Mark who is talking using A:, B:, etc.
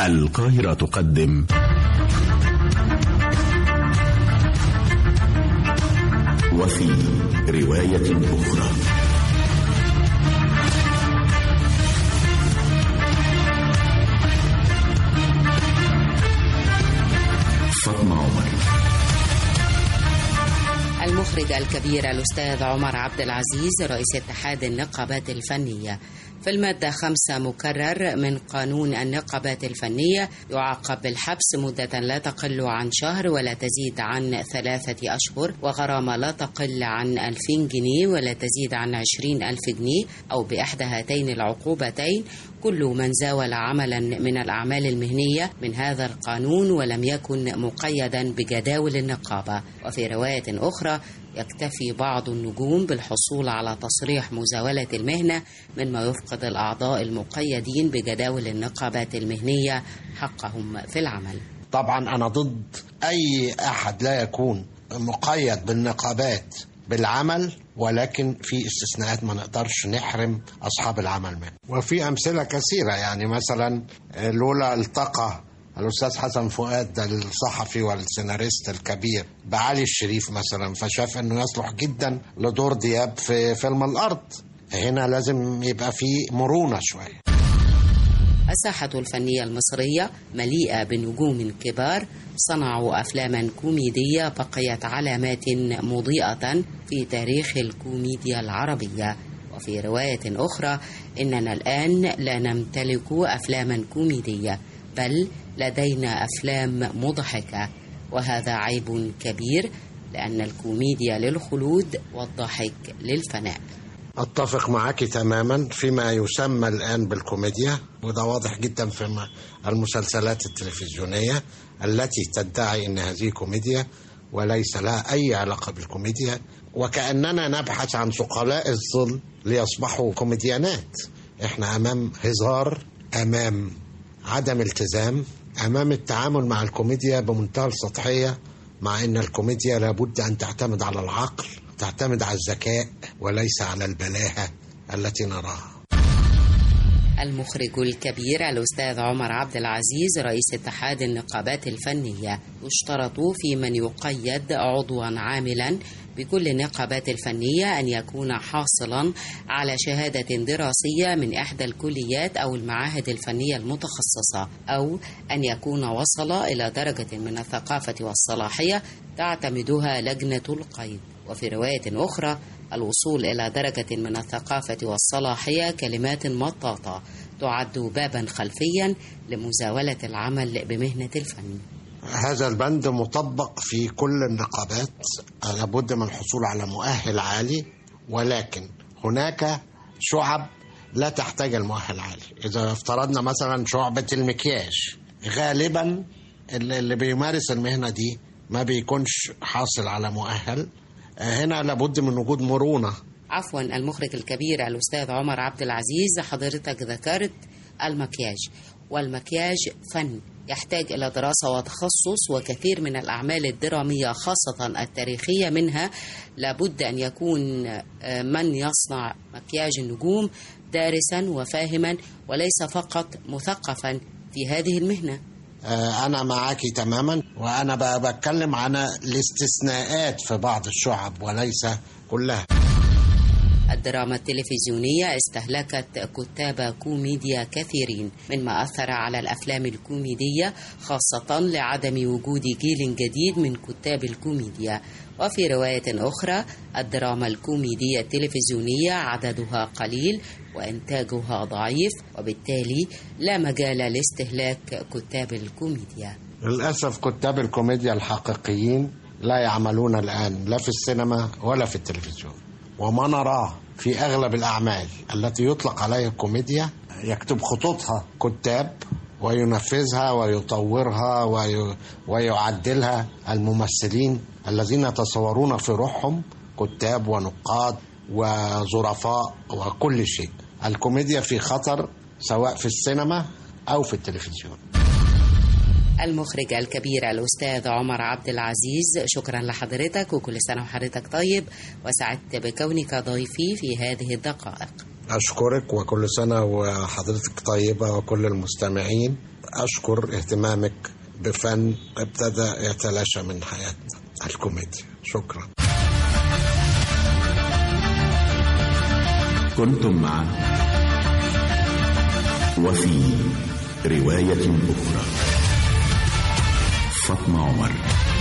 A: القاهرة تقدم وفي رواية أخرى. فاطمة عمر.
B: المخرج الكبير الأستاذ عمر عبد العزيز رئيس اتحاد النقابات الفنية. في المادة 5 مكرر من قانون النقابات الفنية يعاقب بالحبس مدة لا تقل عن شهر ولا تزيد عن 3 أشهر، وغرامة لا تقل عن 2000 جنيه ولا تزيد عن 20,000 جنيه، أو بإحدى هاتين العقوبتين كل من زاول عملا من الأعمال المهنية من هذا القانون ولم يكن مقيدا بجداول النقابة. وفي رواية أخرى يكتفي بعض النجوم بالحصول على تصريح مزاولة المهنة مما يفقد الأعضاء المقيدين بجداول النقابات المهنية حقهم في العمل.
C: طبعا أنا ضد أي أحد لا يكون مقيد بالنقابات بالعمل، ولكن في استثناءات ما نقدرش نحرم أصحاب العمل منه، وفي أمثلة كثيرة. يعني مثلا لولا التقى الأستاذ حسن فؤاد الصحفي والسيناريست الكبير بعلي الشريف مثلا، فشاف أنه يصلح جدا لدور دياب في فيلم الأرض، هنا لازم يبقى فيه مرونة شوية.
B: الساحة الفنية المصرية مليئة بنجوم كبار صنعوا أفلاما كوميدية بقيت علامات مضيئة في تاريخ الكوميديا العربية. وفي رواية أخرى إننا الآن لا نمتلك أفلاما كوميدية، بل لدينا أفلام مضحكة، وهذا عيب كبير لأن الكوميديا للخلود والضحك للفناء.
C: أتفق معك تماما فيما يسمى الآن بالكوميديا، وده واضح جدا في المسلسلات التلفزيونية التي تدعي أن هذه كوميديا وليس لها أي علاقة بالكوميديا، وكأننا نبحث عن ثقلاء الظل ليصبحوا كوميديانات. احنا أمام هزار، أمام عدم التزام، أمام التعامل مع الكوميديا بمنتهى السطحية، مع أن الكوميديا لابد أن تعتمد على العقل، تعتمد على الذكاء وليس على البلاهة التي نراها.
B: المخرج الكبير الأستاذ عمر عبد العزيز رئيس اتحاد النقابات الفنية. يشترط في من يقيد عضوا عاملا بكل النقابات الفنية أن يكون حاصلا على شهادة دراسية من إحدى الكليات أو المعاهد الفنية المتخصصة، أو أن يكون وصل إلى درجة من الثقافة والصلاحية تعتمدها لجنة القيد. وفي رواية أخرى الوصول إلى درجة من الثقافة والصلاحية كلمات مطاطة تعد بابا خلفيا لمزاولة العمل بمهنة الفن.
C: هذا البند مطبق في كل النقابات، لابد من الحصول على مؤهل عالي، ولكن هناك شعب لا تحتاج المؤهل العالي. إذا افترضنا مثلا شعبة المكياج، غالبا اللي بيمارس المهنة دي ما بيكونش حاصل على مؤهل، هنا لابد من وجود مرونة.
B: عفوا المخرج الكبير الأستاذ عمر عبد العزيز، حضرتك ذكرت المكياج، والمكياج فن يحتاج إلى دراسة وتخصص، وكثير من الأعمال الدرامية خاصة التاريخية منها لابد أن يكون من يصنع مكياج النجوم دارسا وفاهما وليس فقط مثقفا في هذه المهنة.
C: أنا معك تماما، وأنا بتكلم عن الاستثناءات في بعض الشعب وليس كلها.
B: الدراما التلفزيونية استهلكت كتاب كوميديا كثيرين، مما أثر على الأفلام الكوميدية خاصة لعدم وجود جيل جديد من كتاب الكوميديا. وفي رواية أخرى الدراما الكوميدية التلفزيونية عددها قليل وإنتاجها ضعيف، وبالتالي لا مجال لاستهلاك كتاب الكوميديا.
C: للأسف كتاب الكوميديا الحقيقيين لا يعملون الآن لا في السينما ولا في التلفزيون، وما نراه في أغلب الأعمال التي يطلق عليها الكوميديا يكتب خطوطها كتاب وينفذها ويطورها ويعدلها الممثلين الذين يتصورون في روحهم كتاب ونقاد وظرفاء وكل شيء. الكوميديا في خطر سواء في السينما أو في التلفزيون.
B: المخرج الكبير الأستاذ عمر عبد العزيز، شكرا لحضرتك وكل سنة وحضرتك طيب، وسعدت بكونك ضيفي في هذه الدقائق.
C: أشكرك وكل سنة وحضرتك طيبة وكل المستمعين. أشكر اهتمامك بفن ابتدى يتلاشى من حياتنا، الكوميديا. شكرا.
A: كنتم مع وفي رواية أخرى، فاطمة عمر.